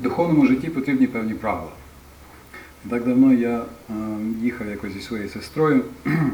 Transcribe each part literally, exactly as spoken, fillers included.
в духовному житті потрібні певні правила. Не так давно я е, їхав якось зі своєю сестрою.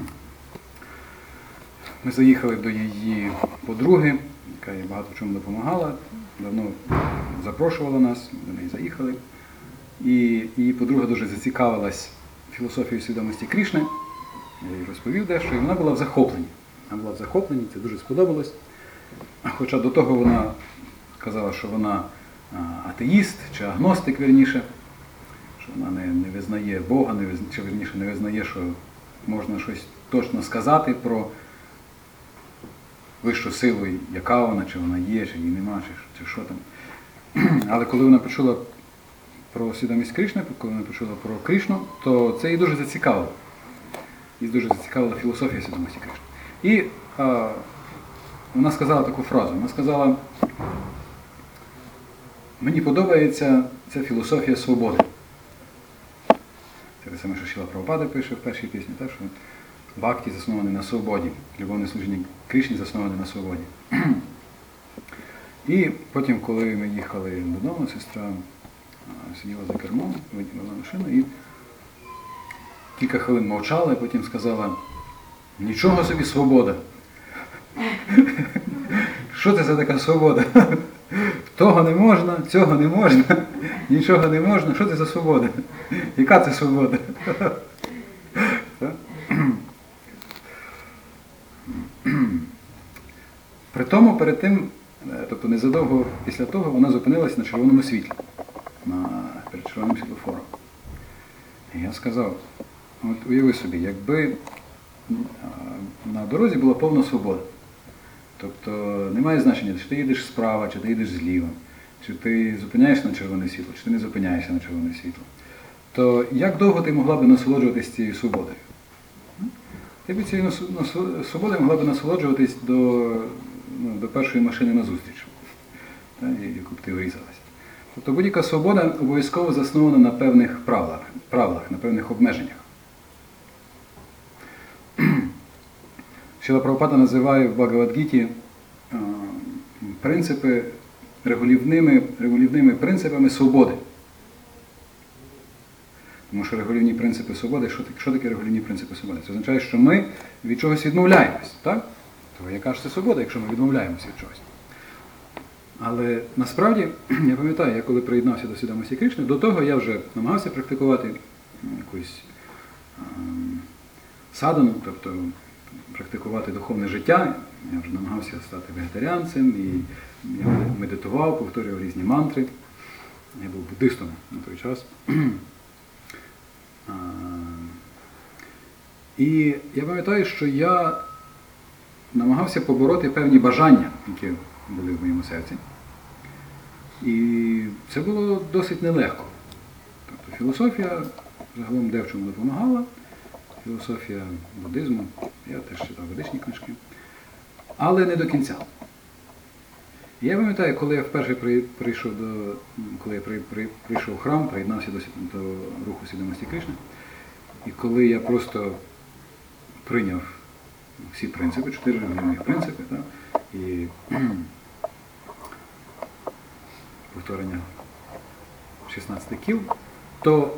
Ми заїхали до її подруги, яка їй багато в чому допомагала, давно запрошувала нас, до неї заїхали. І її подруга дуже зацікавилась філософією свідомості Крішни. Я їй розповів дещо, і вона була в захопленні. Вона була в захопленні, це дуже сподобалось. Хоча до того вона казала, що вона атеїст, чи агностик, вірніше, що вона не, не визнає Бога, не визнає, чи вірніше не визнає, що можна щось точно сказати про вищу силу, яка вона, чи вона є, чи її нема, чи, чи що там. Але коли вона почула про свідомість Кришни, коли вона почула про Кришну, то це її дуже зацікавило. Її дуже зацікавила філософія свідомості Кришни. І а, вона сказала таку фразу, вона сказала: мені подобається ця філософія свободи. Це те саме, що Шріла Прабхупада пише в першій пісні, так, що бхакті заснований на свободі, любовне служіння Кришні засноване на свободі. І потім, коли ми їхали додому, сестра сиділа за кермом, вела машину і кілька хвилин мовчала, і потім сказала: нічого собі свобода. Що це за така свобода? Того не можна, цього не можна, нічого не можна. Що це за свобода? Яка це свобода? При тому, перед тим, тобто незадовго після того, вона зупинилася на червоному світлі, на, перед червоним світлофором. І я сказав: от уяви собі, якби на дорозі була повна свобода, тобто немає значення, чи ти їдеш справа, чи ти їдеш зліва, чи ти зупиняєшся на червоне світло, чи ти не зупиняєшся на червоне світло, то як довго ти могла б насолоджуватись цією свободою? Ти б цією свободою могла б насолоджуватись до, ну, до першої машини назустріч, яку б ти врізалась. Тобто будь-яка свобода обов'язково заснована на певних правилах, правилах, на певних обмеженнях. Шріла Прабхупада називає в Бхагавад-гіті принципи регулівними, регулівними принципами свободи. Тому що регулівні принципи свободи, що таке, що таке регулівні принципи свободи? Це означає, що ми від чогось відмовляємось, так? То яка ж це свобода, якщо ми відмовляємося від чогось? Але насправді, я пам'ятаю, я коли приєднався до свідомості Кришни, до того я вже намагався практикувати якусь ем, садану, тобто практикувати духовне життя. Я вже намагався стати вегетаріанцем, і я медитував, повторював різні мантри. Я був буддистом на той час. І я пам'ятаю, що я намагався побороти певні бажання, які були в моєму серці. І це було досить нелегко. Тобто філософія загалом де в чому допомагала, філософія буддизму, я теж читав ведичні книжки, але не до кінця. І я пам'ятаю, коли я вперше прийшов до, коли я при, при, прийшов в храм, приєднався до, до руху свідомості Кришни, і коли я просто прийняв всі принципи, чотири регулівних принципи, так, і повторення шістнадцяти кіл, то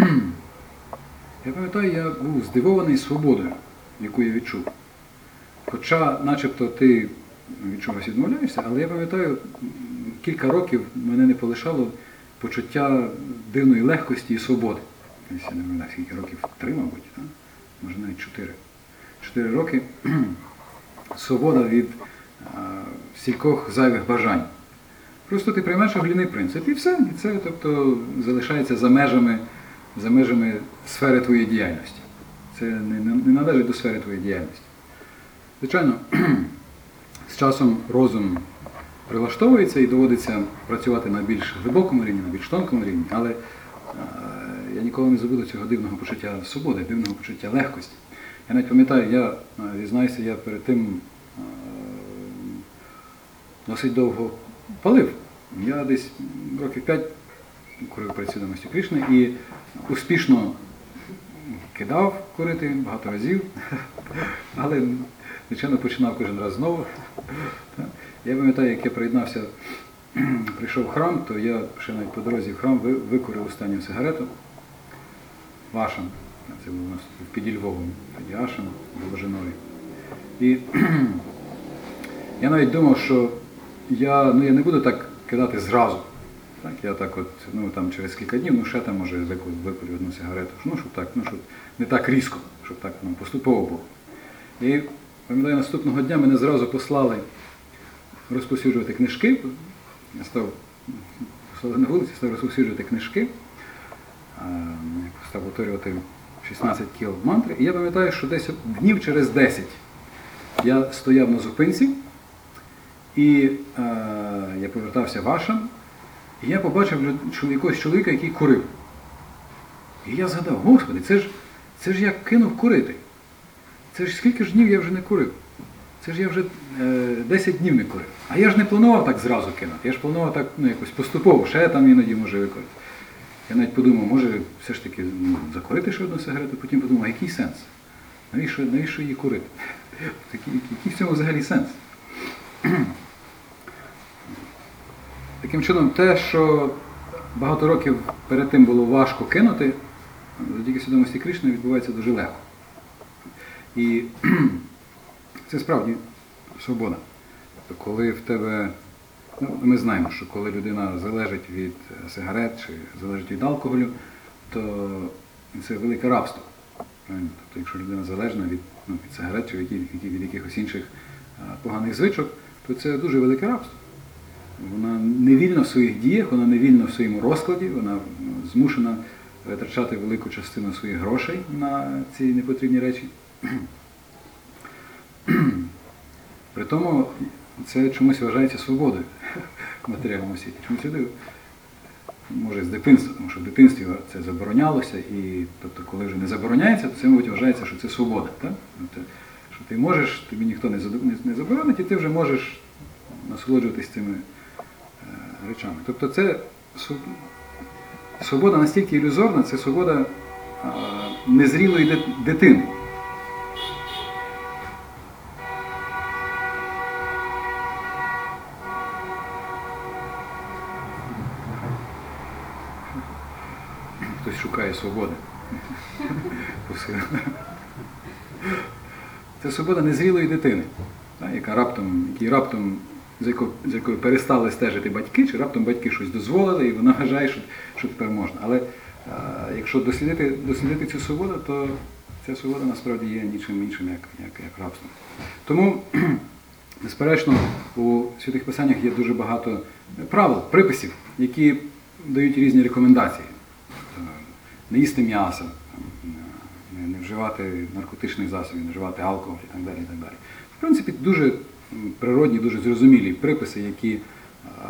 я пам'ятаю, я був здивований свободою, яку я відчув. Хоча начебто ти від чогось відмовляєшся, але я пам'ятаю, кілька років мене не полишало почуття дивної легкості і свободи. Я не пам'ятаю, скільки років, три, мабуть, так? Може навіть чотири. Чотири роки свобода від а, стількох зайвих бажань. Просто ти приймаєш регулівний принцип і все. І це, тобто, залишається за межами, за межами сфери твоєї діяльності. Це не, не, не належить до сфери твоєї діяльності. Звичайно, з часом розум прилаштовується і доводиться працювати на більш глибокому рівні, на більш тонкому рівні, але е, я ніколи не забуду цього дивного почуття свободи, дивного почуття легкості. Я навіть пам'ятаю, я, зізнаюся, я перед тим е, досить довго палив. Я десь років п'ять курив перед свідомістю Кришни і успішно кидав курити багато разів, але, звичайно, починав кожен раз знову. Я пам'ятаю, як я приєднався прийшов в храм, то я ще навіть по дорозі в храм викурив останню сигарету. Вашим. Це був у нас під Львовом, тоді Ашем, Божинові. І я навіть думав, що я, ну, я не буду так кидати зразу. Так, я так от, ну там через кілька днів, ну ще там може викурю одну сигарету. Ну, щоб так, ну, щоб не так різко, щоб так ну, поступово було. І пам'ятаю, наступного дня мене зразу послали розповсюджувати книжки. Я став, послали на вулиці, став розповсюджувати книжки. Став повторювати шістнадцять кіл мантри. І я пам'ятаю, що десь днів через десять я стояв на зупинці, і е, я повертався в Ашем, і я побачив якогось чоловіка, який курив. І я згадав, Господи, це ж, це ж я кинув курити. Це ж скільки ж днів я вже не курив. Це ж я вже е, десять днів не курив. А я ж не планував так зразу кинути. Я ж планував так, ну, якось поступово, ще там іноді може викорити. Я навіть подумав, може все ж таки ну, закурити ще одну сигарету, потім подумав, а який сенс? Навіщо, навіщо її курити? Який, який в цьому взагалі сенс? Таким чином, те, що багато років перед тим було важко кинути, завдяки свідомості Кришни відбувається дуже легко. І це справді свобода. Тобто, коли в тебе, ну, ми знаємо, що коли людина залежить від сигарет чи залежить від алкоголю, то це велике рабство. Тобто, якщо людина залежна від, ну, від сигарет чи від, від, від якихось інших а, поганих звичок, то це дуже велике рабство. Вона не вільна в своїх діях, вона не вільна в своєму розкладі, вона змушена витрачати велику частину своїх грошей на ці непотрібні речі. При тому це чомусь вважається свободою в матеріальному світі. Чомусь люди, може, з дитинства, тому що в дитинстві це заборонялося, і тобто, коли вже не забороняється, то це, мабуть, вважається, що це свобода. Так? Тобто, що ти можеш, тобі ніхто не заборонить, і ти вже можеш насолоджуватись цими речами. Тобто це свобода настільки ілюзорна, це свобода а, незрілої дитини. Хтось шукає свободи. Це свобода незрілої дитини, яка раптом, який раптом за якою, за якою перестали стежити батьки, чи раптом батьки щось дозволили, і вона вважає, що, що тепер можна. Але а, якщо дослідити, дослідити цю свободу, то ця свобода насправді є нічим іншим, як, як, як рабство. Тому, безперечно, у Святих Писаннях є дуже багато правил, приписів, які дають різні рекомендації. Не їсти м'ясо, не, не вживати наркотичних засобів, не вживати алкоголь і так далі, і так далі. В принципі, дуже природні, дуже зрозумілі приписи, які а,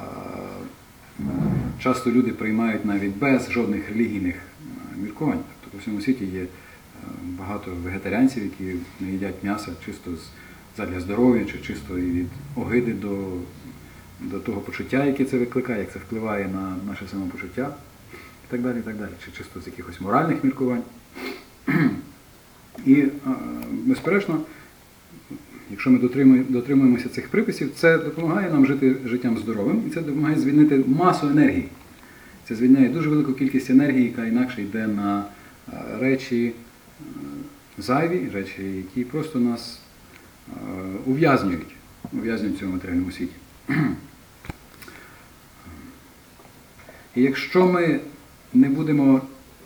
часто люди приймають навіть без жодних релігійних міркувань. Тобто по всьому світі є багато вегетаріанців, які не їдять м'ясо чисто задля здоров'я, чи чисто від огиди до, до того почуття, яке це викликає, як це впливає на наше самопочуття, і так далі, і так далі. Чи чисто з якихось моральних міркувань. І, безперечно, якщо ми дотримуємося цих приписів, це допомагає нам жити життям здоровим, і це допомагає звільнити масу енергії. Це звільняє дуже велику кількість енергії, яка інакше йде на речі зайві, речі, які просто нас ув'язнюють, ув'язнюють в цьому матеріальному світі. І якщо ми не будемо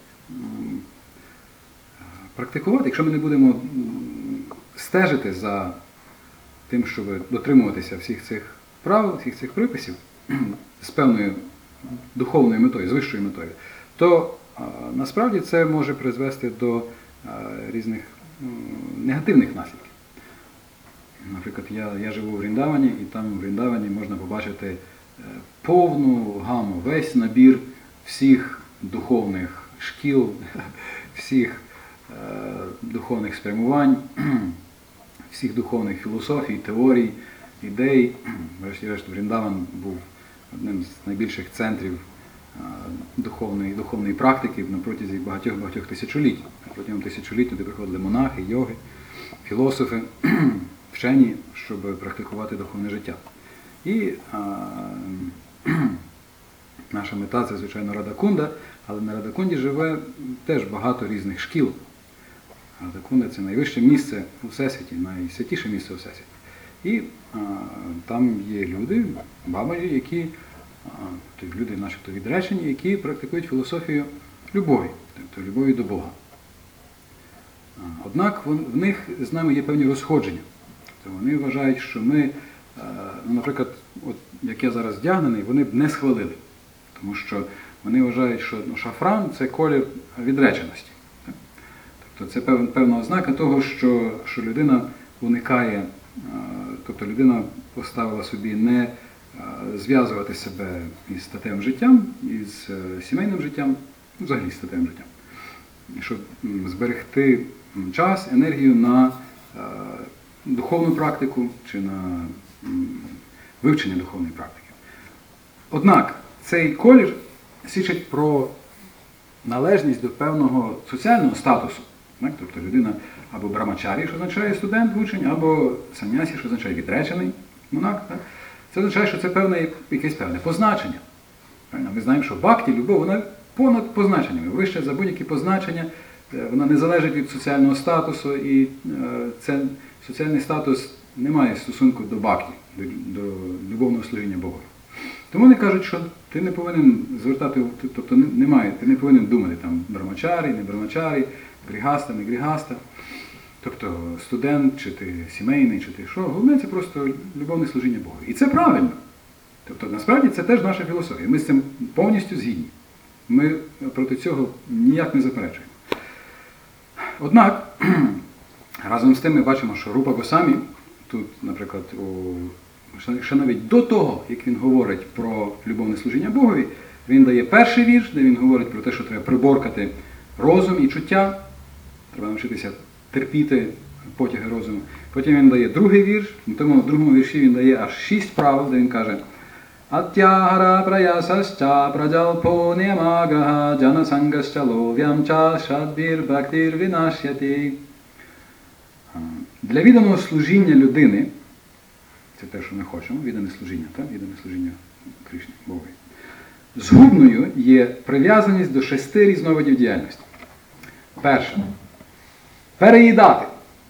практикувати, якщо ми не будемо стежити за тим, щоб дотримуватися всіх цих правил, всіх цих приписів з певною духовною метою, з вищою метою, то а, насправді це може призвести до а, різних м, негативних наслідків. Наприклад, я, я живу в Вріндавані, і там в Вріндавані можна побачити е, повну гаму, весь набір всіх духовних шкіл, всіх е, духовних спрямувань, всіх духовних філософій, теорій, ідей. Врешті-решт, Вріндаван був одним з найбільших центрів духовної, духовної практики на протязі багатьох-багатьох тисячоліть. Протягом тисячоліть туди приходили монахи, йоги, філософи, вчені, щоб практикувати духовне життя. І а, наша мета – це, звичайно, Радакунда, але на Радакунді живе теж багато різних шкіл. Радакунда – це найвище місце у Всесвіті, найсвятіше місце у Всесвіті. І а, там є люди, бабаджі, які, а, люди начебто відречені, які практикують філософію любові, тобто любові до Бога. А, однак в них з нами є певні розходження. Тобто вони вважають, що ми, а, ну, наприклад, от як я зараз вдягнений, вони б не схвалили. Тому що вони вважають, що ну, шафран – це колір відреченості. Тобто це певна, певна ознака того, що, що людина уникає, тобто людина поставила собі не зв'язувати себе із статевим життям, із сімейним життям, взагалі з статевим життям. Щоб зберегти час, енергію на духовну практику чи на вивчення духовної практики. Однак цей колір свідчить про належність до певного соціального статусу. Так? Тобто людина або брамачарі, що означає студент, учень, або саньясі, що означає відречений монах. Так? Це означає, що це певне, якесь певне позначення. Ми знаємо, що бхакті, любов, вона понад позначеннями, вище за будь-які позначення, вона не залежить від соціального статусу, і це, соціальний статус не має стосунку до бхакті, до, до любовного служіння Богу. Тому вони кажуть, що ти не повинен звертати, тобто немає, ти не повинен думати там брамачарі, не брамачарі, грігаста, не грігаста. Тобто студент, чи ти сімейний, чи ти що. Головне це просто любовне служіння Богу. І це правильно. Тобто насправді це теж наша філософія. Ми з цим повністю згідні. Ми проти цього ніяк не заперечуємо. Однак, разом з тим ми бачимо, що Рупа Госамі, тут, наприклад, у ще навіть до того, як він говорить про любовне служіння Богові, він дає перший вірш, де він говорить про те, що треба приборкати розум і чуття, треба навчитися терпіти потяги розуму. Потім він дає другий вірш, тому в другому вірші він дає аж шість правил, де він каже «Атягара праясасча праджалпо нямаграха джанасангасча лов'ямча шадбір бхактір вінашяти». Для відданого служіння людини, це те, що ми хочемо, віддане служіння, так? Віддане служіння Кришні, Богу. Згубною є прив'язаність до шести різновидів діяльності. Перше. Переїдати.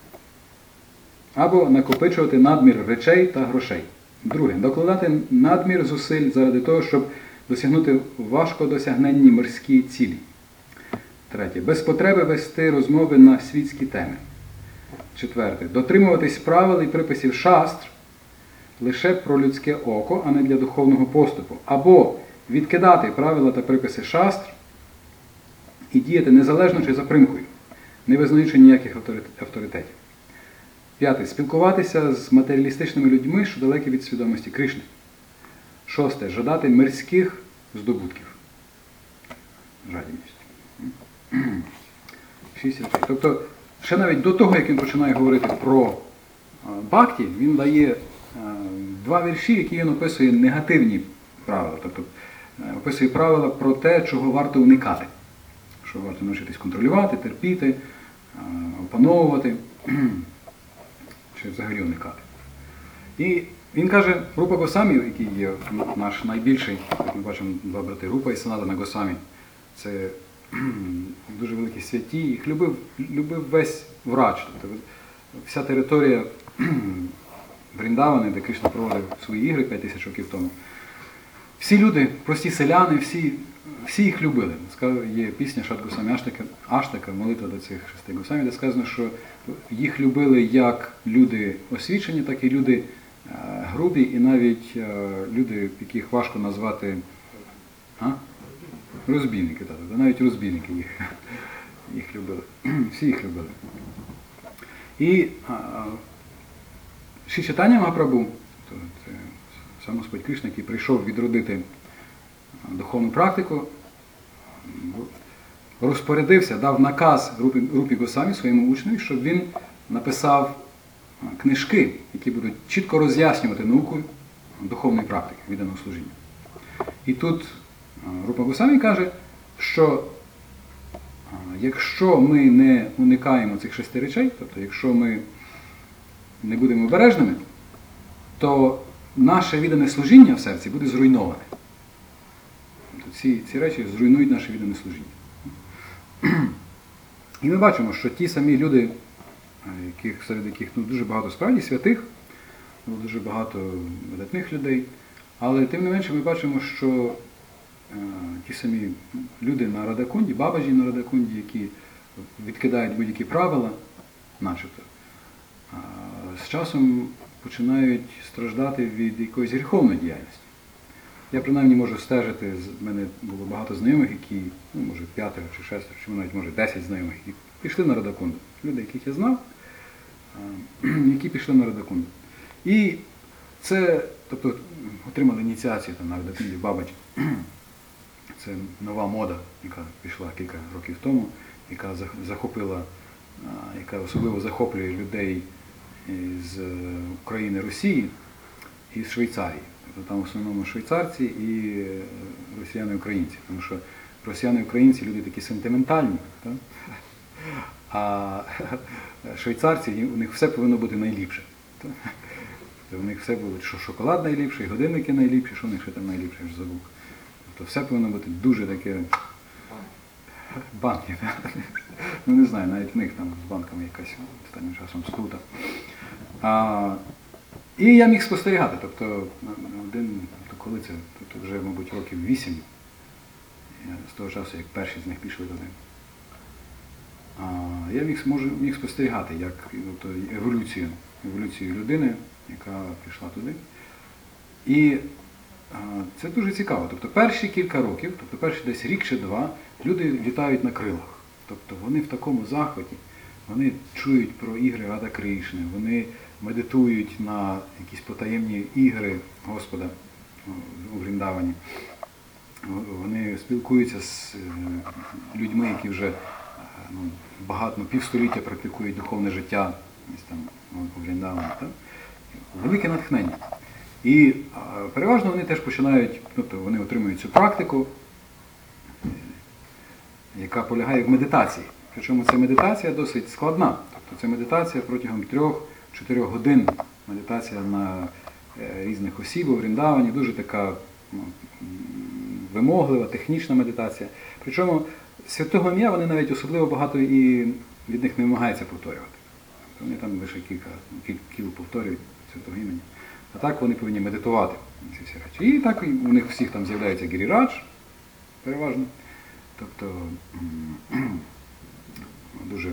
Або накопичувати надмір речей та грошей. Друге. Докладати надмір зусиль заради того, щоб досягнути важкодосягненні мирські цілі. Третє. Без потреби вести розмови на світські теми. Четверте. Дотримуватись правил і приписів шастр лише про людське око, а не для духовного поступу. Або відкидати правила та приписи шастр і діяти незалежно чи за примкою, не визнаючи ніяких авторитетів. П'яте. Спілкуватися з матеріалістичними людьми, що далекі від свідомості Кришни. Шосте. Жадати мирських здобутків. Жадібність. Шість речей. Тобто, ще навіть до того, як він починає говорити про бхакті, він дає два вірші, які він описує негативні правила. Тобто, описує правила про те, чого варто уникати. Що варто навчитись контролювати, терпіти, опановувати, чи взагалі уникати. І він каже, Рупа Госамі, який є наш найбільший, як ми бачимо, два брати, Рупа і Санатана Госамі, це дуже великі святі, їх любив, любив весь врач. Тобто, вся територія Вріндавани, де Кришна проводив свої ігри п'ять тисяч років тому. Всі люди, прості селяни, всі, всі їх любили. Є пісня Шат Госамі Аштака, Аштака, молитва до цих шести Госамі, де сказано, що їх любили як люди освічені, так і люди грубі, і навіть люди, яких важко назвати а? розбійники. Так, навіть розбійники їх, їх любили. Всі їх любили. І Шрі Чайтання Магапрабху, це сам Господь Кришна, який прийшов відродити духовну практику, розпорядився, дав наказ Рупі, Рупі Госамі, своєму учневі, щоб він написав книжки, які будуть чітко роз'яснювати науку духовної практики, відданого служіння. І тут Рупа Госамі каже, що якщо ми не уникаємо цих шести речей, тобто якщо ми не будемо обережними, то наше віддане служіння в серці буде зруйноване. ці, ці речі зруйнують наше віддане служіння. І ми бачимо, що ті самі люди, яких, серед яких ну, дуже багато справді святих, ну, дуже багато видатних людей, але тим не менше ми бачимо, що е, ті самі люди на Радакунді, бабажі на Радакунді, які відкидають будь-які правила, начебто, е, з часом починають страждати від якоїсь гріховної діяльності. Я принаймні можу стежити, в мене було багато знайомих, які, ну, може, п'ятеро чи шестеро, чи навіть, може, десять знайомих, які пішли на Радакунду. Люди, яких я знав, які пішли на Радакунду. І це, тобто, отримали ініціацію там, на Радакунді Бабач. Це нова мода, яка пішла кілька років тому, яка захопила, яка особливо захоплює людей з України, Росії і з Швейцарії. Тобто там в основному швейцарці і росіяни-українці. Тому що росіяни-українці люди такі сентиментальні, так? А швейцарці, у них все повинно бути найліпше. Так? У них все було, що шоколад найліпший, годинники найліпші, що у них ще там найліпше, я ж забув. Тобто все повинно бути дуже таке... Банки, так? Ну не знаю, навіть в них там з банками якась останнім часом скрута. А, і я міг спостерігати, тобто, один, то коли це, тобто вже, мабуть, років вісім, з того часу, як перші з них пішли туди. А, я міг, можу, міг спостерігати, як тобто, еволюцію, еволюцію людини, яка пішла туди. І а, це дуже цікаво. Тобто перші кілька років, тобто перші десь рік чи два, люди літають на крилах. Тобто вони в такому захваті, вони чують про ігри Рада Кришни, вони медитують на якісь потаємні ігри Господа у Вріндавані. Вони спілкуються з людьми, які вже ну, багато, ну, півстоліття практикують духовне життя там, у Вріндавані. Так? Велике натхнення. І а, переважно вони теж починають, тобто вони отримують цю практику, яка полягає в медитації. Причому ця медитація досить складна. Тобто це медитація протягом трьох-чотирьох годин. Медитація на е, різних осіб у Вріндавані, дуже така ну, вимоглива, технічна медитація. Причому святого ім'я вони навіть особливо багато і від них не вимагається повторювати. Тобто вони там лише кілька кіл повторюють святого імені. А так вони повинні медитувати ці всі речі. І так у них всіх там з'являється Гірірадж, переважно. Тобто дуже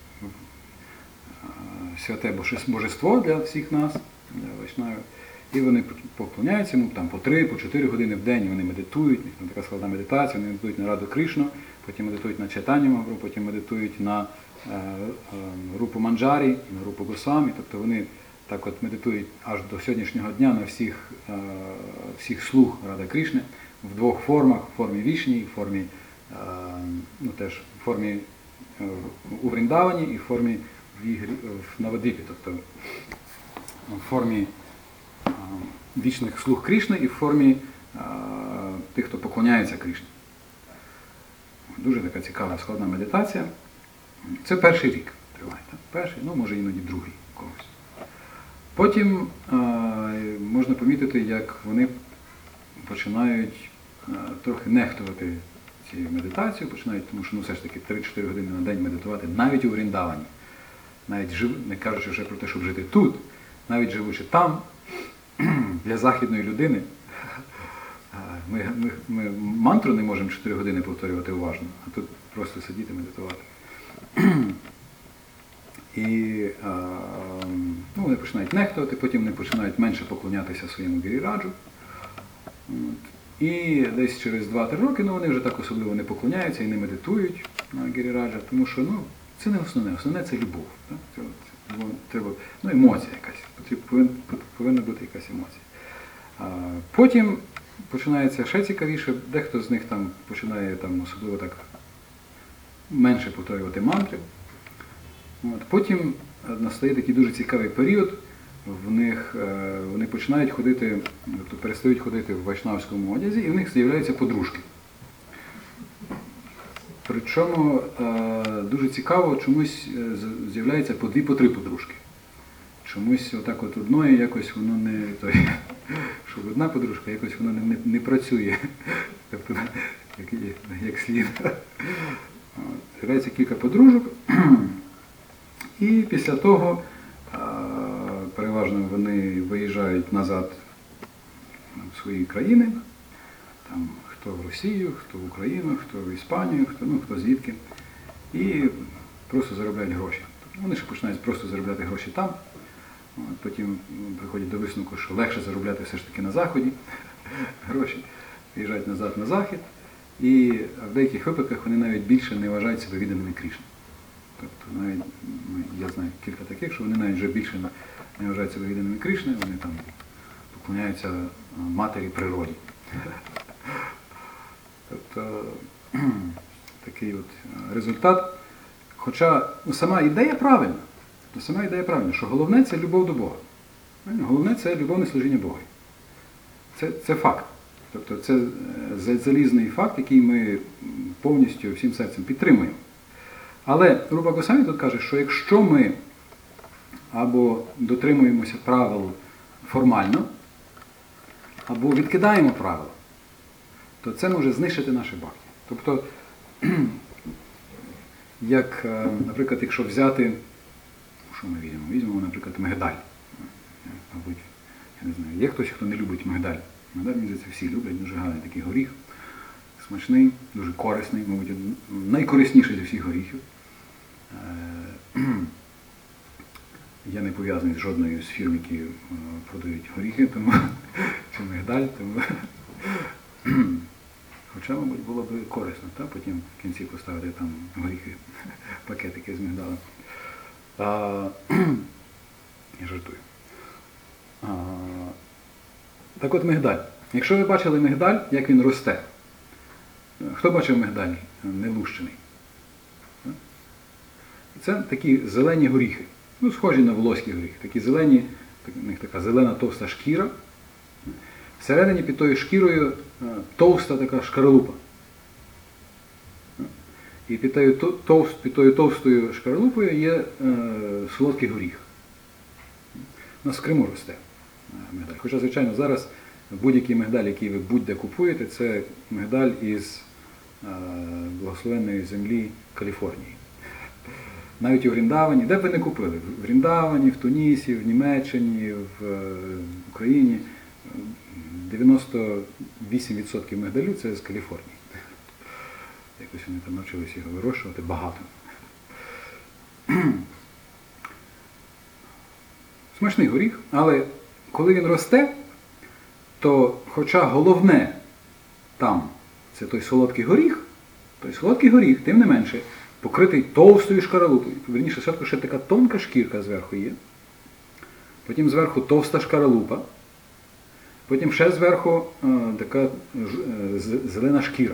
святе божество для всіх нас, для вайшнавів. І вони поклоняються йому там, по три, по чотири години в день, вони медитують, там така складна медитація, вони медитують на Раду Кришну, потім медитують на Чайтаню Магапрабху, потім медитують на е, е, Рупу Манджарі, на Рупу Госвамі, тобто вони так от медитують аж до сьогоднішнього дня на всіх, е, всіх слуг Рада Кришни в двох формах, в формі Вішні, в формі, е, ну, теж, в формі е, у Вріндавані і в формі в, Ігрі, в Навадвіпі, тобто в формі е, вічних слуг Кришни і в формі е, тих, хто поклоняється Кришні. Дуже така цікава, складна медитація. Це перший рік триває. Так? Перший, ну може іноді другий когось. Потім е, можна помітити, як вони починають е, трохи нехтувати цією медитацією, починають, тому що ну, все ж таки три-чотири години на день медитувати навіть у Вріндавані. Навіть жив, не кажучи вже про те, щоб жити тут, навіть живучи там, для західної людини, ми, ми, ми мантру не можемо чотири години повторювати уважно, а тут просто сидіти медитувати. І а, ну, вони починають нехтувати, потім вони починають менше поклонятися своєму Гіріраджу. І десь через два-три роки ну, вони вже так особливо не поклоняються і не медитують на Гіріраджа, тому що ну, це не основне, основне це любов. Так? Це, це, треба, ну, емоція якась, повинна, повинна бути якась емоція. А, потім починається ще цікавіше, дехто з них там починає там, особливо так менше повторювати мантри. От. Потім настає такий дуже цікавий період, в них, вони починають ходити, тобто перестають ходити в вайшнавському одязі, і в них з'являються подружки. Причому дуже цікаво, чомусь з'являється по дві, по три подружки. Чомусь отак от одної якось воно не, то, щоб одна подружка, якось воно не, не, не працює тобто як, як слід. З'являється кілька подружок, і після того переважно вони виїжджають назад в свої країни, там, хто в Росію, хто в Україну, хто в Іспанію, хто, ну, хто звідки, і просто заробляють гроші. Тобто вони ще починають просто заробляти гроші там, потім приходять до висновку, що легше заробляти все ж таки на Заході гроші, виїжджають назад на Захід, і в деяких випадках вони навіть більше не вважають себе відданими Крішні. Тобто навіть, я знаю кілька таких, що вони навіть вже більше не вважають себе відданими Крішни, вони там поклоняються матері природі. Тобто такий от результат. Хоча ну, сама ідея правильна, тобто, сама ідея правильна, що головне це любов до Бога. Головне це любовне служіння Богу. Це, це факт. Тобто це залізний факт, який ми повністю всім серцем підтримуємо. Але Рупа Госвамі тут каже, що якщо ми або дотримуємося правил формально, або відкидаємо правила, то це може знищити наше бхакті. Тобто, як, наприклад, якщо взяти, що ми візьмемо? Візьмемо, наприклад, мигдаль. Мабуть, я не знаю, є хтось, хто не любить мигдаль. Мигдаль, мені здається, всі люблять, дуже гарний такий горіх, смачний, дуже корисний, мабуть, найкорисніший зі всіх горіхів. Я не пов'язаний з жодною з фірм, які продають горіхи, тому, чи мигдаль, тому... Хоча, мабуть, було б корисно, та? Потім в кінці поставити там горіхи, пакетики з мигдалем. А, я жартую. А, так от мигдаль. Якщо ви бачили мигдаль, як він росте, хто бачив мигдаль нелущений? Це такі зелені горіхи, ну, схожі на волоські горіхи. Такі зелені, у них така зелена товста шкіра. Всередині під тою шкірою товста така шкаралупа. І під тою, товст, під тою товстою шкаралупою є е, солодкий горіх. У нас в Криму росте мигдаль. Хоча, звичайно, зараз будь-який мигдаль, який ви будь-де купуєте, це мигдаль із е, благословенної землі Каліфорнії. Навіть у Вріндавані, де б ви не купили, в Вріндавані, в Тунісі, в Німеччині, в Україні, дев'яносто вісім відсотків мигдалю – це з Каліфорнії. Якось вони там навчилися його вирощувати багато. Смачний горіх, але коли він росте, то хоча головне там це той солодкий горіх, той солодкий горіх, тим не менше, покритий товстою шкаралупою. Вірніше, спочатку ще така тонка шкірка зверху є, потім зверху товста шкаралупа, потім ще зверху е, така е, зелена шкіра.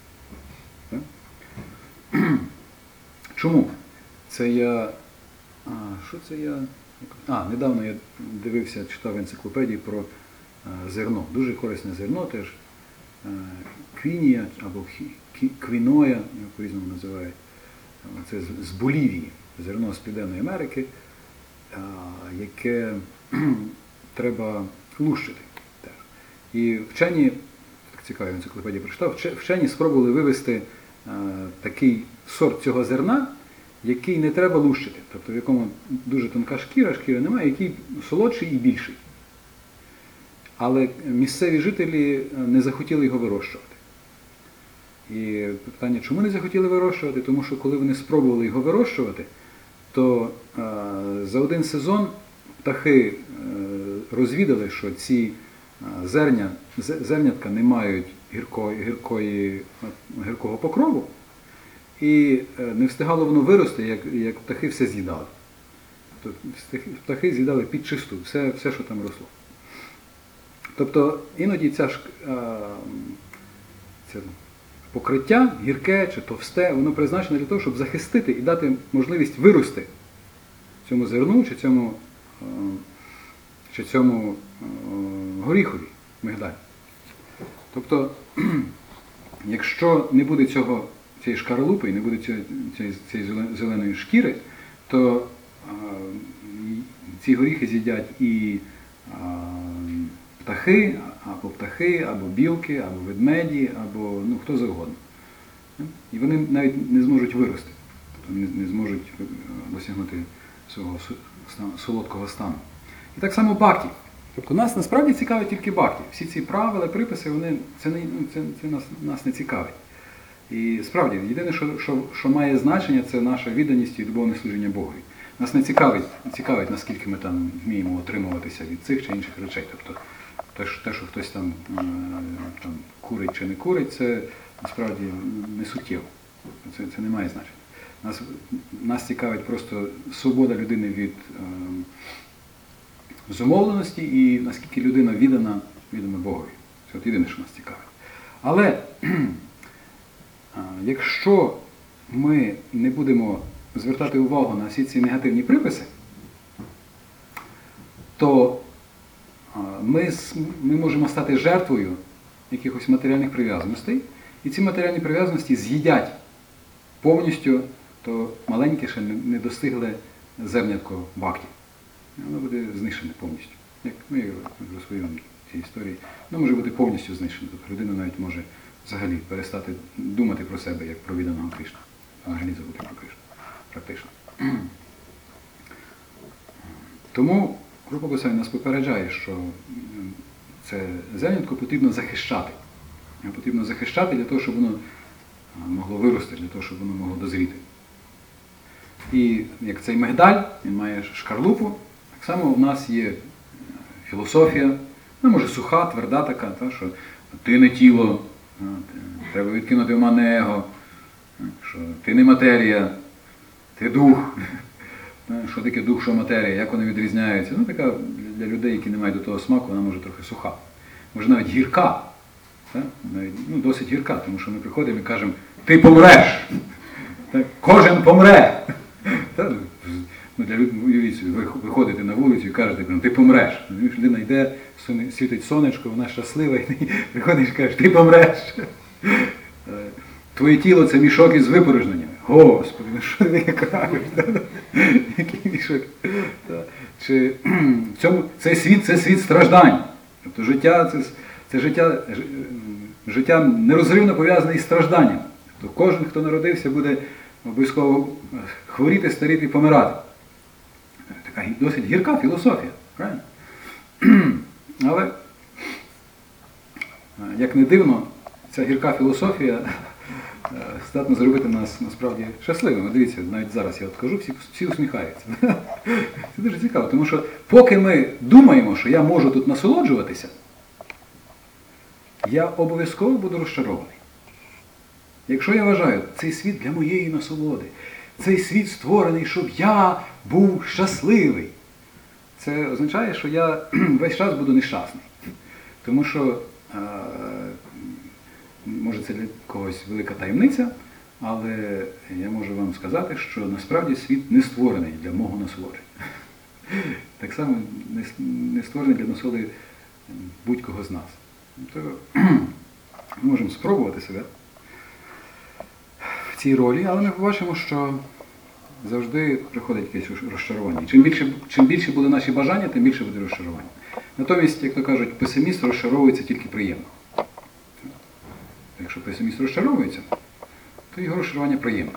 Чому? Це я... А, що це я... А, недавно я дивився, читав в енциклопедії про е, зерно. Дуже корисне зерно теж. Е, квінія або хі, квіноя, його по-різному називають. Це з, з Болівії. Зерно з Південної Америки, е, яке треба лущити. І вчені, так цікаво, енциклопедію прочитав, вчені спробували вивести а, такий сорт цього зерна, який не треба лущити. Тобто в якому дуже тонка шкіра, шкіри немає, який солодший і більший. Але місцеві жителі не захотіли його вирощувати. І питання, чому не захотіли вирощувати? Тому що коли вони спробували його вирощувати, то а, за один сезон птахи а, розвідали, що ці Зерня, зернятка не мають гіркої, гіркої, гіркого покрову, і не встигало воно вирости, як, як птахи все з'їдали. Тобто птахи з'їдали під чисту, все, все, що там росло. Тобто іноді ця, це покриття, гірке чи товсте, воно призначене для того, щоб захистити і дати можливість вирости цьому зерну чи цьому, чи цьому горіхові мигдаль. Тобто, якщо не буде цього, цієї шкаралупи і не буде цієї, цієї зеленої шкіри, то а, ці горіхи з'їдять і а, птахи, або птахи, або білки, або ведмеді, або ну, хто завгодно. І вони навіть не зможуть вирости, тобто не, не зможуть досягнути свого солодкого стану. І так само бхакті. Тобто нас насправді цікавить тільки бхакті. Всі ці правила, приписи, вони, це, не, це, це нас, нас не цікавить. І справді, єдине, що, що, що має значення, це наша відданість і любовне служіння Богові. Нас не цікавить, цікавить, наскільки ми там вміємо отримуватися від цих чи інших речей. Тобто те, що, те, що хтось там, там курить чи не курить, це насправді не суттєво. Це, це не має значення. Нас, нас цікавить просто свобода людини від е, зумовленості і наскільки людина віддана, віддана Богові. Це от єдине, що нас цікавить. Але якщо ми не будемо звертати увагу на всі ці негативні приписи, то ми, ми можемо стати жертвою якихось матеріальних прив'язаностей, і ці матеріальні прив'язаності з'їдять повністю то маленьке ще не достигле зернятко бхакті. Воно буде знищене повністю. Як ну, я розповів вам ці історії. Воно може бути повністю знищене. Тобто людина навіть може взагалі перестати думати про себе як про відданого Кришни. Взагалі забути про Кришну. Практично. Тому Рупа Госвамі нас попереджає, що це зернятко потрібно захищати. Його потрібно захищати для того, щоб воно могло вирости, для того, щоб воно могло дозріти. І як цей мигдаль, він має шкарлупу, так само в нас є філософія, ну, може суха, тверда така, та, що ти не тіло, треба відкинути омане его, що ти не матерія, ти дух. Що таке дух, що матерія, як вони відрізняються. Ну, така для людей, які не мають до того смаку, вона може трохи суха. Може навіть гірка. Так? Навіть, ну, досить гірка, тому що ми приходимо і кажемо, ти помреш. Так? Кожен помре. Так? Ну, для людей, ви виходите на вулицю і кажете, ти помреш. Людина йде, світить сонечко, вона щаслива, і приходиш і кажеш, ти помреш. Твоє тіло – це мішок із випорожненнями. Господи, ну що ти таке кажеш? Який мішок? Чи в цьому цей світ – це світ страждань. Тобто життя – це, це життя, життя нерозривно пов'язане із стражданням. Тобто кожен, хто народився, буде обов'язково хворіти, старіти і помирати. Така досить гірка філософія, правильно? Але, як не дивно, ця гірка філософія здатна зробити нас насправді щасливими. Дивіться, навіть зараз я от кажу, всі, всі усміхаються. Це дуже цікаво, тому що поки ми думаємо, що я можу тут насолоджуватися, я обов'язково буду розчарований. Якщо я вважаю, цей світ для моєї насолоди, цей світ створений, щоб я був щасливий, це означає, що я весь час буду нещасний. Тому що, може це для когось велика таємниця, але я можу вам сказати, що насправді світ не створений для мого насолодження. Так само не створений для насолоди будь-кого з нас. То ми можемо спробувати себе в цій ролі, але ми побачимо, що завжди приходить якесь розчарування. Чим більше, чим більше буде наші бажання, тим більше буде розчарування. Натомість, як то кажуть, песиміст розчаровується тільки приємно. Якщо песиміст розчаровується, то його розчарування приємне.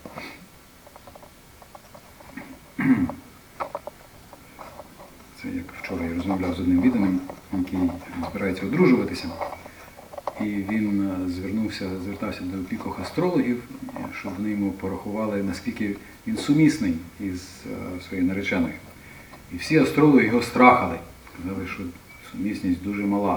Це як вчора я розмовляв з одним відданим, який збирається одружуватися. І він звернувся, звертався до кількох астрологів, щоб вони йому порахували, наскільки він сумісний із своєю нареченою. І всі астрологи його страхали. Казали, що сумісність дуже мала.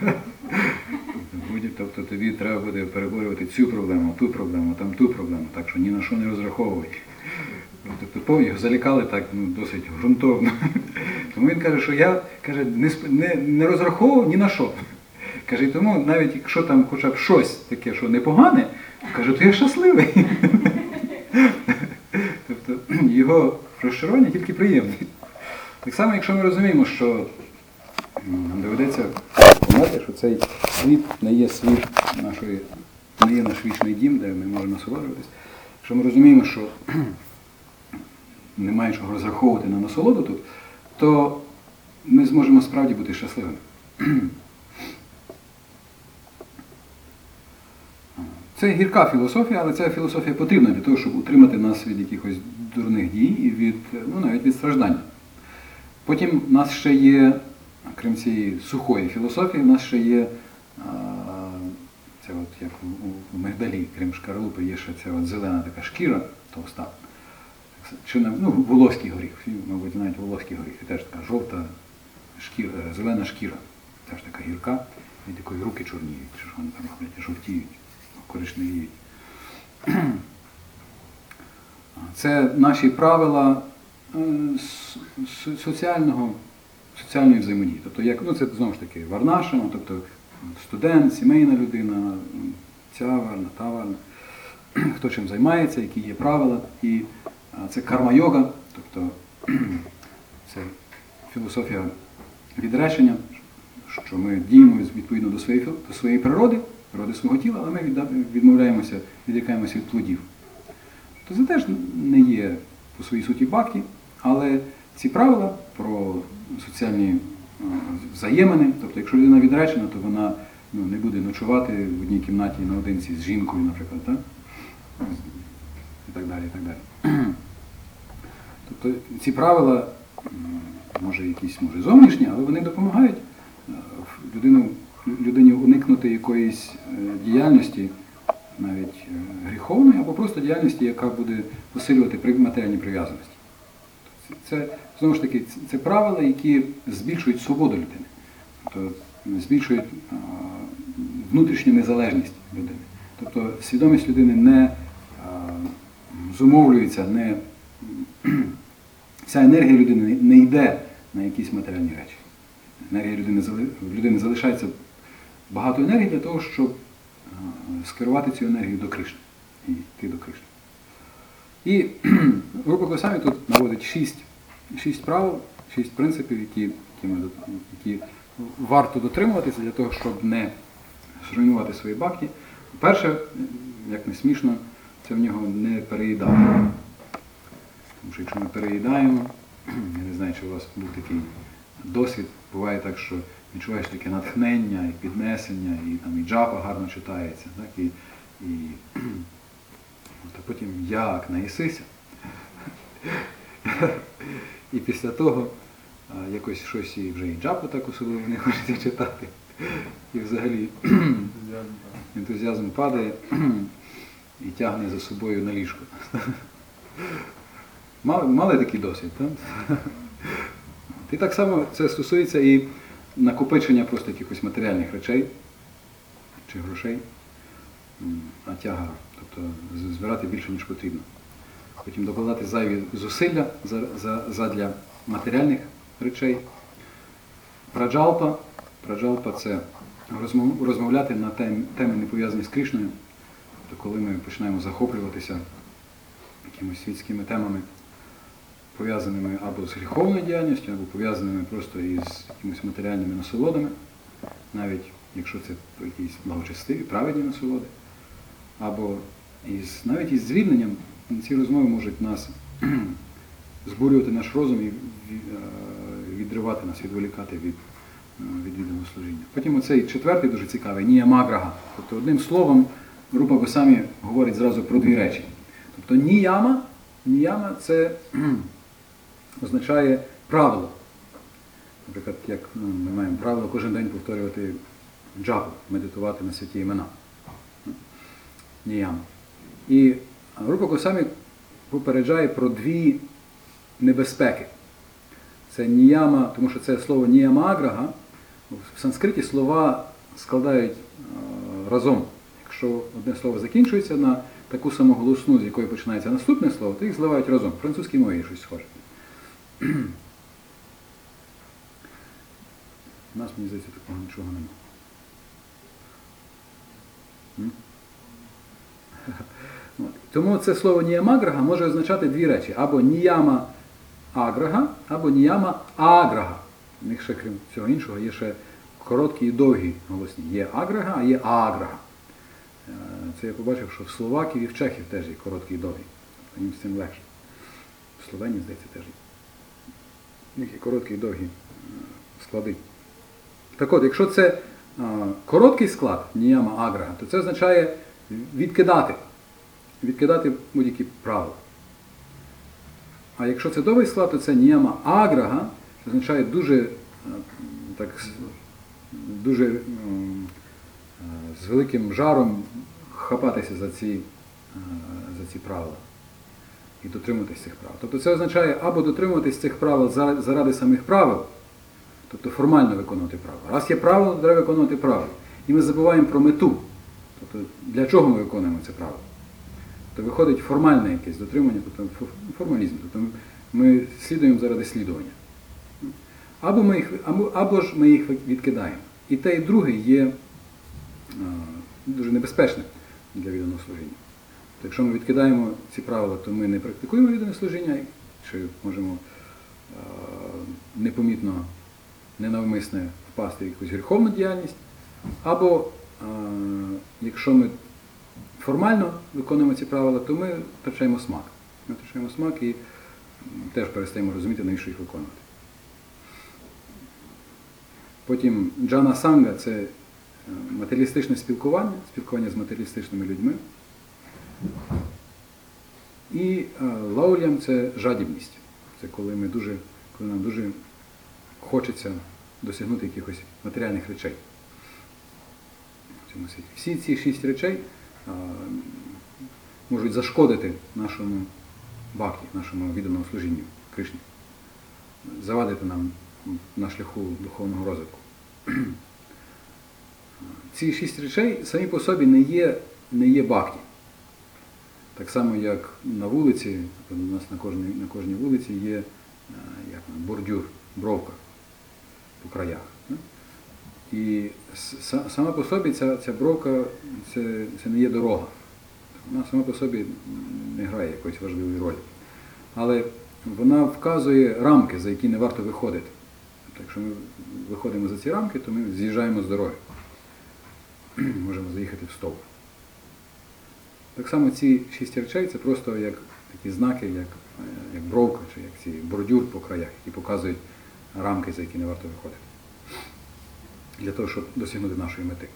Тобто тобі треба буде переборювати цю проблему, ту проблему, там ту проблему, так що ні на що не розраховуй. Тобто його залякали так ну, досить ґрунтовно. Тому він каже, що я каже, не, не, не розраховував ні на що. Каже, і тому навіть якщо там хоча б щось таке, що непогане, каже, то я щасливий. Тобто його розчарування тільки приємне. Так само, якщо ми розуміємо, що нам доведеться померти, що цей світ не є світ нашої, не є наш вічний дім, де ми можемо насолоджуватись. Якщо ми розуміємо, що немає чого розраховувати на насолоду тут, то ми зможемо справді бути щасливими. Це гірка філософія, але ця філософія потрібна для того, щоб утримати нас від якихось дурних дій і від, ну, навіть від страждання. Потім в нас ще є, крім цієї сухої філософії, в нас ще є, а, це от як у, у мигдалі, крім шкаралупи, є ще ця от зелена така шкіра товста. Чи, ну, волоський горіх, всі, мабуть, знають волоський горіх, і теж така жовта шкіра, зелена шкіра, теж така гірка, від якої руки чорніють, що вони там роблять, жовтіють, коричневіють. Це наші правила соціального, соціальної взаємодії. Тобто, як, ну, це знову ж таки варнашама, тобто студент, сімейна людина, ця варна, та варна, хто чим займається, які є правила. І це карма-йога, тобто це філософія відречення, що ми діємо відповідно до своєї, до своєї природи, природи свого тіла, але ми відмовляємося, відрікаємося від плодів. То це теж не є по своїй суті бхакті, але ці правила про соціальні взаємини, тобто якщо людина відречена, то вона, ну, не буде ночувати в одній кімнаті наодинці з жінкою, наприклад, так? І так далі, і так далі. Тобто ці правила, може якісь, може зовнішні, але вони допомагають людину, людині уникнути якоїсь діяльності, навіть гріховної, або просто діяльності, яка буде посилювати матеріальні прив'язаності. Це, знову ж таки, це правила, які збільшують свободу людини, тобто збільшують а, внутрішню незалежність людини. Тобто свідомість людини не а, зумовлюється, не, вся енергія людини не йде на якісь матеріальні речі. Енергія людини, в людини залишається багато енергії для того, щоб скерувати цю енергію до Кришни і йти до Кришни. І Рупа Госвамі тут наводить шість, шість правил, шість принципів, які, які, ми, які варто дотримуватися для того, щоб не зруйнувати свої бхакті. Перше, як не смішно, це в нього не переїдати. Тому що якщо ми переїдаємо, я не знаю, чи у вас був такий досвід, буває так, що відчуваєш таке натхнення, і піднесення, і там і джапа гарно читається, так, і, і а потім як наїсися. І після того а, якось щось і вже і джапу так особливо не хочеться читати. І взагалі ентузіазм падає і тягне за собою на ліжко. Мали, мали такий досвід, так? І так само це стосується і накопичення просто якихось матеріальних речей чи грошей, а тяга, тобто збирати більше, ніж потрібно. Потім докладати зайві зусилля задля матеріальних речей. Праджалпа. Праджалпа – це розмовляти на теми, не пов'язані з Кришною. Тобто коли ми починаємо захоплюватися якимись світськими темами, пов'язаними або з гріховною діяльністю, або пов'язаними просто із якимись матеріальними насолодами, навіть якщо це якісь благочестиві, праведні насолоди, або із, навіть із звільненням, ці розмови можуть нас збурювати наш розум і відривати нас, відволікати від відвідного служіння. Потім оцей четвертий дуже цікавий, ніямаграха. Тобто одним словом Рупа Госвамі говорить зразу про дві речі. Тобто ніяма, ніяма – це означає правило. Наприклад, як ну, ми маємо правило кожен день повторювати джапу, медитувати на святі імена. Ніяма. І Рупа Госвамі попереджає про дві небезпеки. Це ніяма, тому що це слово ніямаграха, в санскриті слова складають а, разом. Якщо одне слово закінчується на таку саму голосну, з якої починається наступне слово, то їх зливають разом. В французькій мові є щось схоже. У нас, мені здається, такого нічого немає. Тому це слово ніямаграха може означати дві речі. Або ніяма аграга, або ніяма аграга. У них ще, крім цього іншого, є ще короткі і довгі голосні. Є аграга, а є аграга. Це я побачив, що в словаків і в чехів теж є короткі і довгі. Їм з цим легше. В Словенії, здається, теж є. У них є короткі і довгі склади. Так от, якщо це а, короткий склад, ніяма аграга, то це означає відкидати. Відкидати будь-які правила. А якщо це довгий склад, то це ніяма аграга, що означає дуже, так, дуже з великим жаром хапатися за ці, за ці правила і дотримуватись цих правил. Тобто це означає або дотримуватись цих правил заради самих правил, тобто формально виконувати правила. Раз є правило, то треба виконувати правила. І ми забуваємо про мету. Тобто для чого ми виконуємо це правило? То виходить формальне якесь дотримання, тобто формалізм. Тобто ми слідуємо заради слідування. Або, ми їх, або, або ж ми їх відкидаємо. І те, і друге є а, дуже небезпечним для відданого служіння. Тобто, якщо ми відкидаємо ці правила, то ми не практикуємо віддане служіння, чи можемо а, непомітно, ненавмисне впасти в якусь гріховну діяльність. Або, а, якщо ми формально виконуємо ці правила, то ми втрачаємо смак. Ми втрачаємо смак і теж перестаємо розуміти, навіщо їх виконувати. Потім джана санга – це матеріалістичне спілкування, спілкування з матеріалістичними людьми. І лаулям – це жадібність. Це коли, ми дуже, коли нам дуже хочеться досягнути якихось матеріальних речей. Всі ці шість речей а, можуть зашкодити нашому бхакті, нашому відданому служінню Кришні, завадити нам на шляху духовного розвитку. Ці шість речей самі по собі не є, не є бхакті. Так само, як на вулиці, у нас на кожній, на кожній вулиці є як, бордюр, бровка по краях. І сама по собі ця, ця бровка це, це не є дорога. Вона сама по собі не грає якоїсь важливої ролі. Але вона вказує рамки, за які не варто виходити. Тобто, якщо ми виходимо за ці рамки, то ми з'їжджаємо з дороги. Можемо заїхати в стовп. Так само ці шість речей – це просто як такі знаки, як, як бровка, чи як ці бордюр по краях, які показують рамки, за які не варто виходити. Для того, щоб досягнути нашої мети.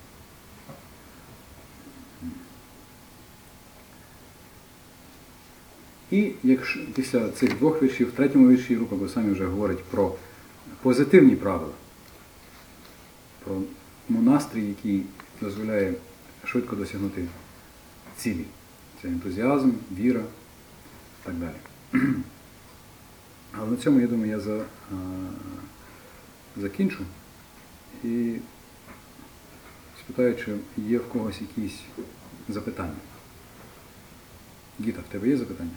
І якщо після цих двох віршів, в третьому вірші Рупа Госвамі вже говорить про позитивні правила, про настрій, який дозволяє швидко досягнути цілі. Це ентузіазм, віра і так далі. Але на цьому, я думаю, я за, а, закінчу. І спитаю, чи є в когось якісь запитання. Гіта, в тебе є запитання?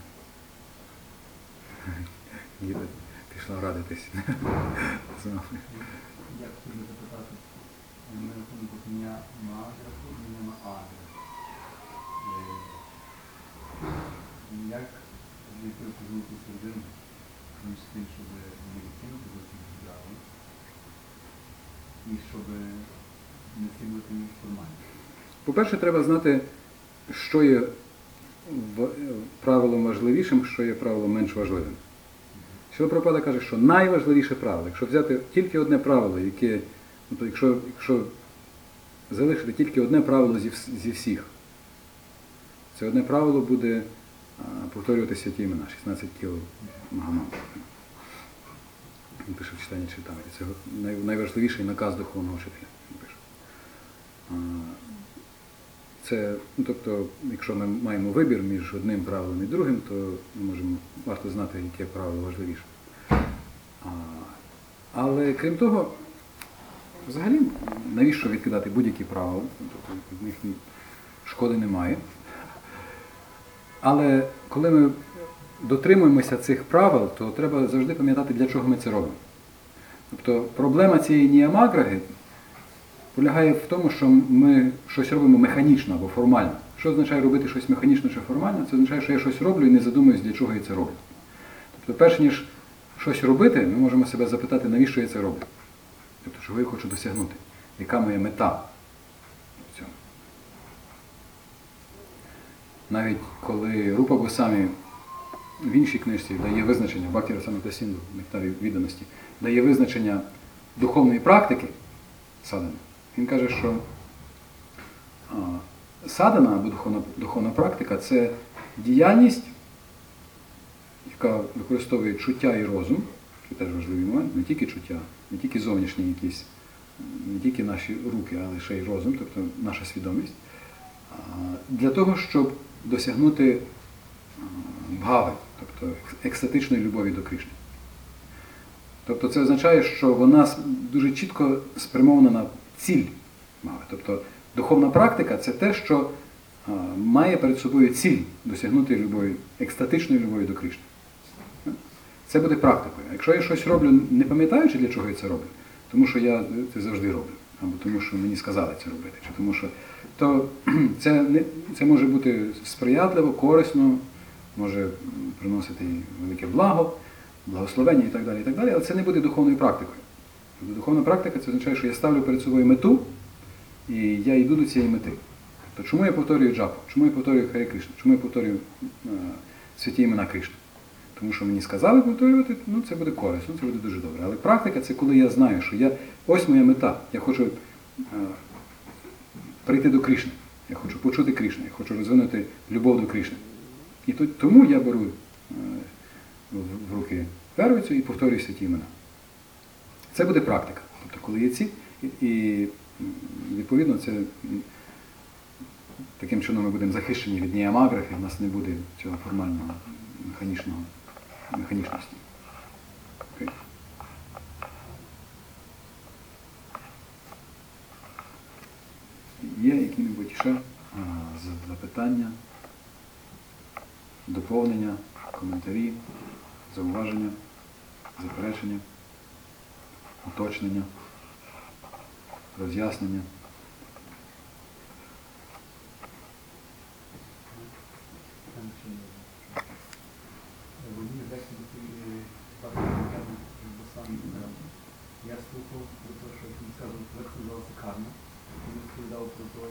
Гіта пішла радитись з нами. Я хотів би запитати, ми рахунку дня на аграху і не на аграху. Як знайти золоту середину між тим, щоб не відкинути зовсім здраво, і щоб не слідувати формально? По-перше, треба знати, що є правилом важливішим, що є правилом менш важливим. Шріла Прабхупада каже, що найважливіше правило, якщо взяти тільки одне правило, яке, ну, то якщо, якщо залишити тільки одне правило зі, зі всіх, це одне правило буде а, повторювати святі імена, шістнадцять кіл Магамантр. Він пише в читанні Чайтамріті. Це най, найважливіший наказ духовного вчителя. Він пише. А, це, ну, тобто, якщо ми маємо вибір між одним правилом і другим, то ми можемо, варто знати, яке правило важливіше. А, але крім того, взагалі, навіщо відкидати будь-які правила? Тобто, від них шкоди немає. Але коли ми дотримуємося цих правил, то треба завжди пам'ятати, для чого ми це робимо. Тобто проблема цієї ніямаграги полягає в тому, що ми щось робимо механічно або формально. Що означає робити щось механічно чи формально? Це означає, що я щось роблю і не задумуюсь, для чого я це роблю. Тобто, перш ніж щось робити, ми можемо себе запитати, навіщо я це роблю. Тобто, чого я хочу досягнути. Яка моя мета в цьому. Навіть коли Рупа Госвамі в іншій книжці дає визначення, Бхакті Расамрита Сінду, Нектарі відданості, дає визначення духовної практики садхани, він каже, що а, садана або духовна, духовна практика це діяльність, яка використовує чуття і розум, це теж важливий момент, не тільки чуття, не тільки зовнішні якісь, не тільки наші руки, але ще й розум, тобто наша свідомість, для того, щоб досягнути бхави, тобто екстатичної любові до Кришни. Тобто це означає, що вона дуже чітко спрямована на ціль бхави. Тобто духовна практика – це те, що має перед собою ціль досягнути любові, екстатичної любові до Кришни. Це буде практикою. Якщо я щось роблю, не пам'ятаючи, для чого я це роблю, тому що я це завжди роблю, або тому що мені сказали це робити, чи тому що, то це, не, це може бути сприятливо, корисно, може приносити велике благо, благословення і так далі, і так далі, але це не буде духовною практикою. Тобто духовна практика – це означає, що я ставлю перед собою мету, і я йду до цієї мети. То чому я повторюю джапу? Чому я повторюю Харі Кришна? Чому я повторюю е, святі імена Кришни? Тому що мені сказали повторювати, ну це буде корисно, це буде дуже добре. Але практика – це коли я знаю, що я, ось моя мета, я хочу е, прийти до Кришни, я хочу почути Кришну, я хочу розвинути любов до Кришни. І то, тому я беру е, в, в руки вервицю і повторюю святі імена. Це буде практика. Тобто, коли є ці, і, і відповідно це таким чином ми будемо захищені від ніямаграфів, у нас не буде цього формального механічного, механічності. Окей. Є які-небудь ще а, запитання, доповнення, коментарі, зауваження, заперечення, уточнення, роз'яснення? Я слухав про те, що він сказав, як називалася карма. Він розповідав про те,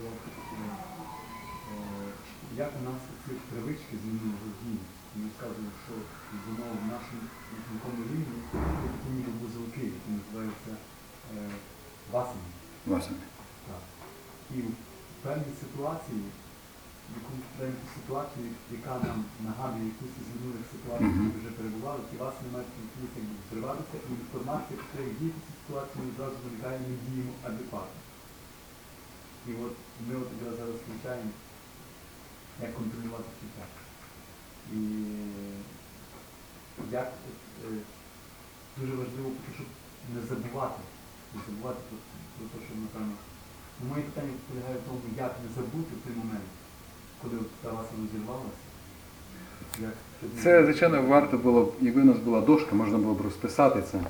як у нас ці привички змінили зміни. Він сказав, що знову в нашому такому рівні є такі ніби вузелки, які називаються васами. Васами. Так. І в певній ситуації, в якомусь певній ситуації, яка нам нагадує якусь із минулих ситуацій, які вже перебували, ті вас не мають можливість якби відкриватися, і інформація, яка діє в цій ситуації, ми одразу виникає, ми діємо адекватно. І от ми от якраз зараз включаємо, як контролювати життя. І як е, дуже важливо, щоб не забувати, не забувати про, про те, що, напевно, ну, моє питання полягає в тому, як не забути в той момент, коли та вас розірвалася. Це, звичайно, варто було б, якби у нас була дошка, можна було б розписати це.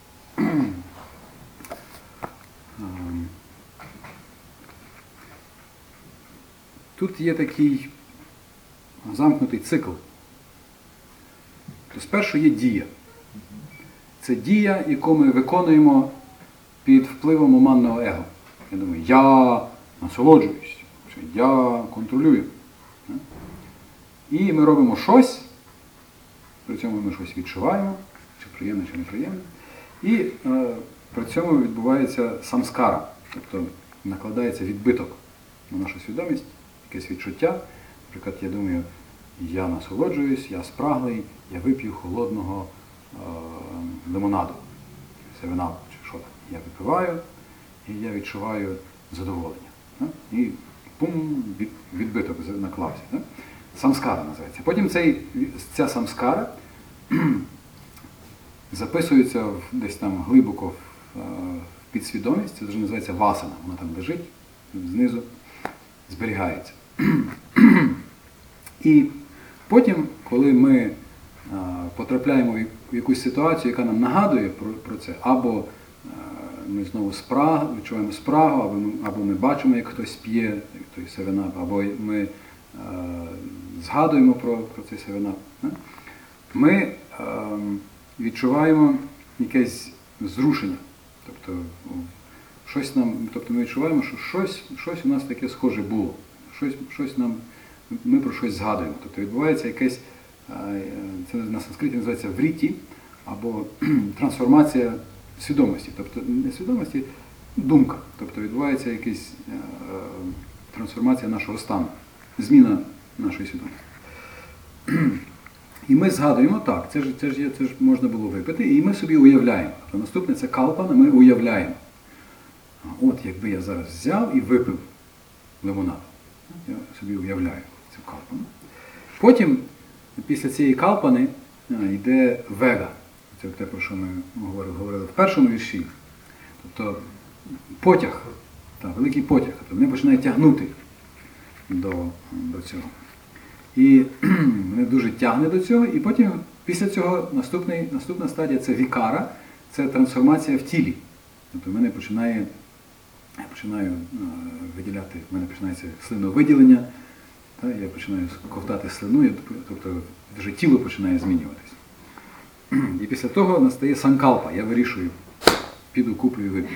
Тут є такий замкнутий цикл. То спершу є дія. Це дія, яку ми виконуємо під впливом оманного его. Я думаю, я насолоджуюсь, я контролюю. І ми робимо щось, при цьому ми щось відчуваємо, чи приємне, чи неприємне. І е, при цьому відбувається самскара, тобто накладається відбиток на нашу свідомість, якесь відчуття. Наприклад, я думаю, я насолоджуюсь, я спраглий, я вип'ю холодного е, лимонаду, севенапу, чи що там. Я випиваю, і я відчуваю задоволення. Да? І пум, від, відбиток наклався. Да? Самскара називається. Потім цей, ця самскара записується в, десь там глибоко в, в підсвідомість, це вже називається васана, вона там лежить, знизу зберігається. І потім, коли ми а, потрапляємо в якусь ситуацію, яка нам нагадує про, про це, або а, ми знову спраг, відчуваємо спрагу, або ми, або ми бачимо, як хтось п'є той севенап, або ми а, згадуємо про, про цей севенап, ми а, відчуваємо якесь зрушення. Тобто, щось нам, тобто ми відчуваємо, що щось, щось у нас таке схоже було. Щось, щось нам, ми про щось згадуємо. Тобто відбувається якесь, це на санскриті називається вріті, або трансформація свідомості. Тобто не свідомості, думка. Тобто відбувається якийсь трансформація нашого стану, зміна нашої свідомості. І ми згадуємо, так, це ж, це ж, є, це ж можна було випити, і ми собі уявляємо. Тобто наступне це калпана, ми уявляємо. От якби я зараз взяв і випив лимонад. Я собі уявляю цю калпану. Потім, після цієї калпани, йде вега. Це те, про що ми говорили, говорили в першому вірші. Тобто потяг, так, великий потяг. Тобто мене починає тягнути до, до цього. І мене дуже тягне до цього, і потім після цього наступний, наступна стадія це вікара, це трансформація в тілі. Тобто в мене починає, я починаю е, виділяти, в мене починається слиновиділення, та, я починаю ковтати слину, я, тобто вже тіло починає змінюватись. І після того настає санкалпа, я вирішую, піду куплю і вип'ю.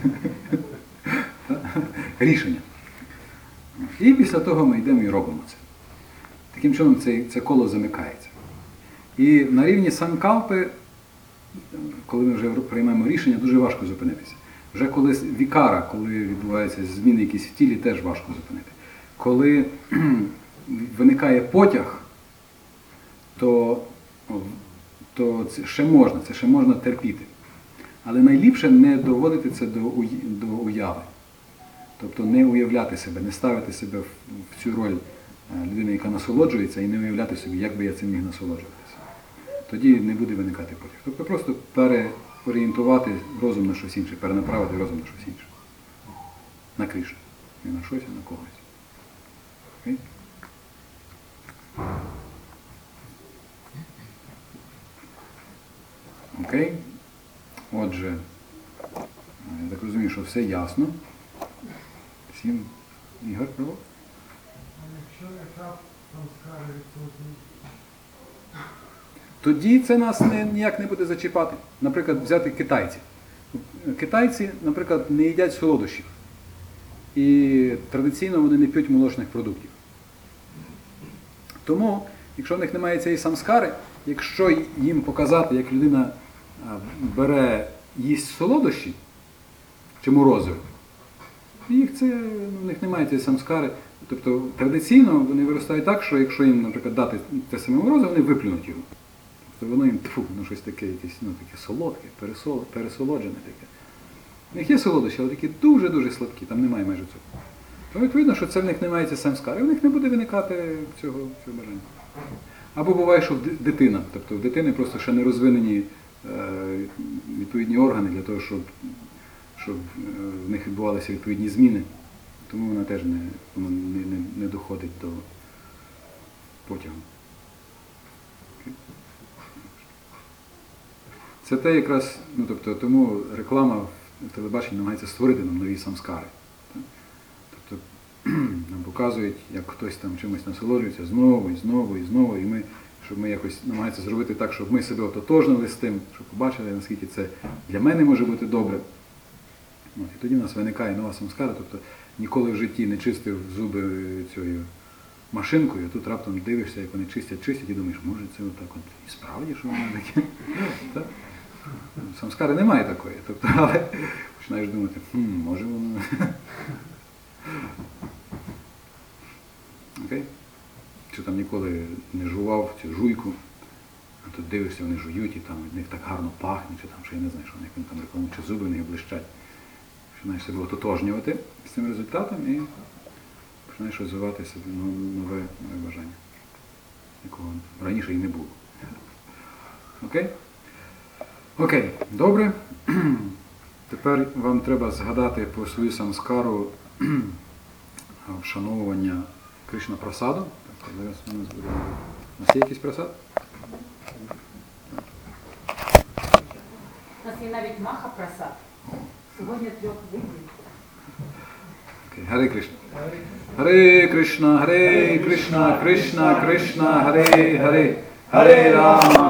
Рішення. І після того ми йдемо і робимо це. Таким чином це, це коло замикається. І на рівні санкалпи, коли ми вже приймаємо рішення, дуже важко зупинитися. Вже коли вікара, коли відбуваються зміни якісь в тілі, теж важко зупинити. Коли виникає потяг, то, то це ще можна, це ще можна терпіти. Але найліпше не доводити це до, до уяви. Тобто не уявляти себе, не ставити себе в, в цю роль людини, яка насолоджується, і не уявляти собі, як би я цим міг насолоджуватися. Тоді не буде виникати потяг. Тобто просто переорієнтувати розум на щось інше, перенаправити розум на щось інше. На Кришну. Не на щось, а на когось. Окей? Окей? Отже, я так розумію, що все ясно. Всім Ігор провод? Якщо етап самскари відсутній, Тоді це нас не, ніяк не буде зачіпати. Наприклад, взяти китайців. Китайці, наприклад, не їдять солодощів. І традиційно вони не п'ють молочних продуктів. Тому, якщо в них немає цієї самскари, якщо їм показати, як людина бере, їсть солодощі чи морозиво, їх це, в них немає цієї самскари. Тобто традиційно вони виростають так, що якщо їм, наприклад, дати те саме морозиво, вони виплюнуть його. Тобто воно їм тьфу, ну щось таке, якесь, ну, таке солодке, пересол, пересолоджене таке. У них є солодощі, але такі дуже-дуже сладкі, там немає майже цього. Тому відповідно, що це в них немає цієї самскари, в них не буде виникати цього, цього бажання. Або буває, що дитина, тобто в дитини просто ще не розвинені е, відповідні органи для того, щоб, щоб в них відбувалися відповідні зміни. Тому вона теж не, вона не, не, не доходить до потягу. Це те якраз, ну тобто, тому реклама в телебаченні намагається створити нам нові самскари. Тобто нам показують, як хтось там чимось насолоджується знову і знову і знову, і ми, щоб ми якось намагаємося зробити так, щоб ми себе ототожнили з тим, щоб побачили, наскільки це для мене може бути добре. От, і тоді в нас виникає нова самскара, тобто ніколи в житті не чистив зуби цією машинкою, а тут раптом дивишся, як вони чистять, чистять, і думаєш, може це отак от і справді, що воно таке. Так? Самскари немає такої, тобто, але починаєш думати, хм, може воно. Окей? Чи там ніколи не жував цю жуйку, а тут дивишся, вони жують, і там від них так гарно пахне, чи там, що я не знаю, що вони там рекламують, чи зуби в них блищать. Починаєш себе ототожнювати з цим результатом і починаєш розвивати собі нове, нове бажання, якого раніше і не було. Окей? Окей, добре. Тепер вам треба згадати про свою самскару вшановування Кришна прасаду. Зараз у нас буде. У нас є якийсь прасад? У нас є навіть маха прасад. Сьогодні трьох видів. Окей, Харе Кришна. Харе Кришна, Харе Кришна, Кришна, Кришна, Харе Харе. Харе Рама,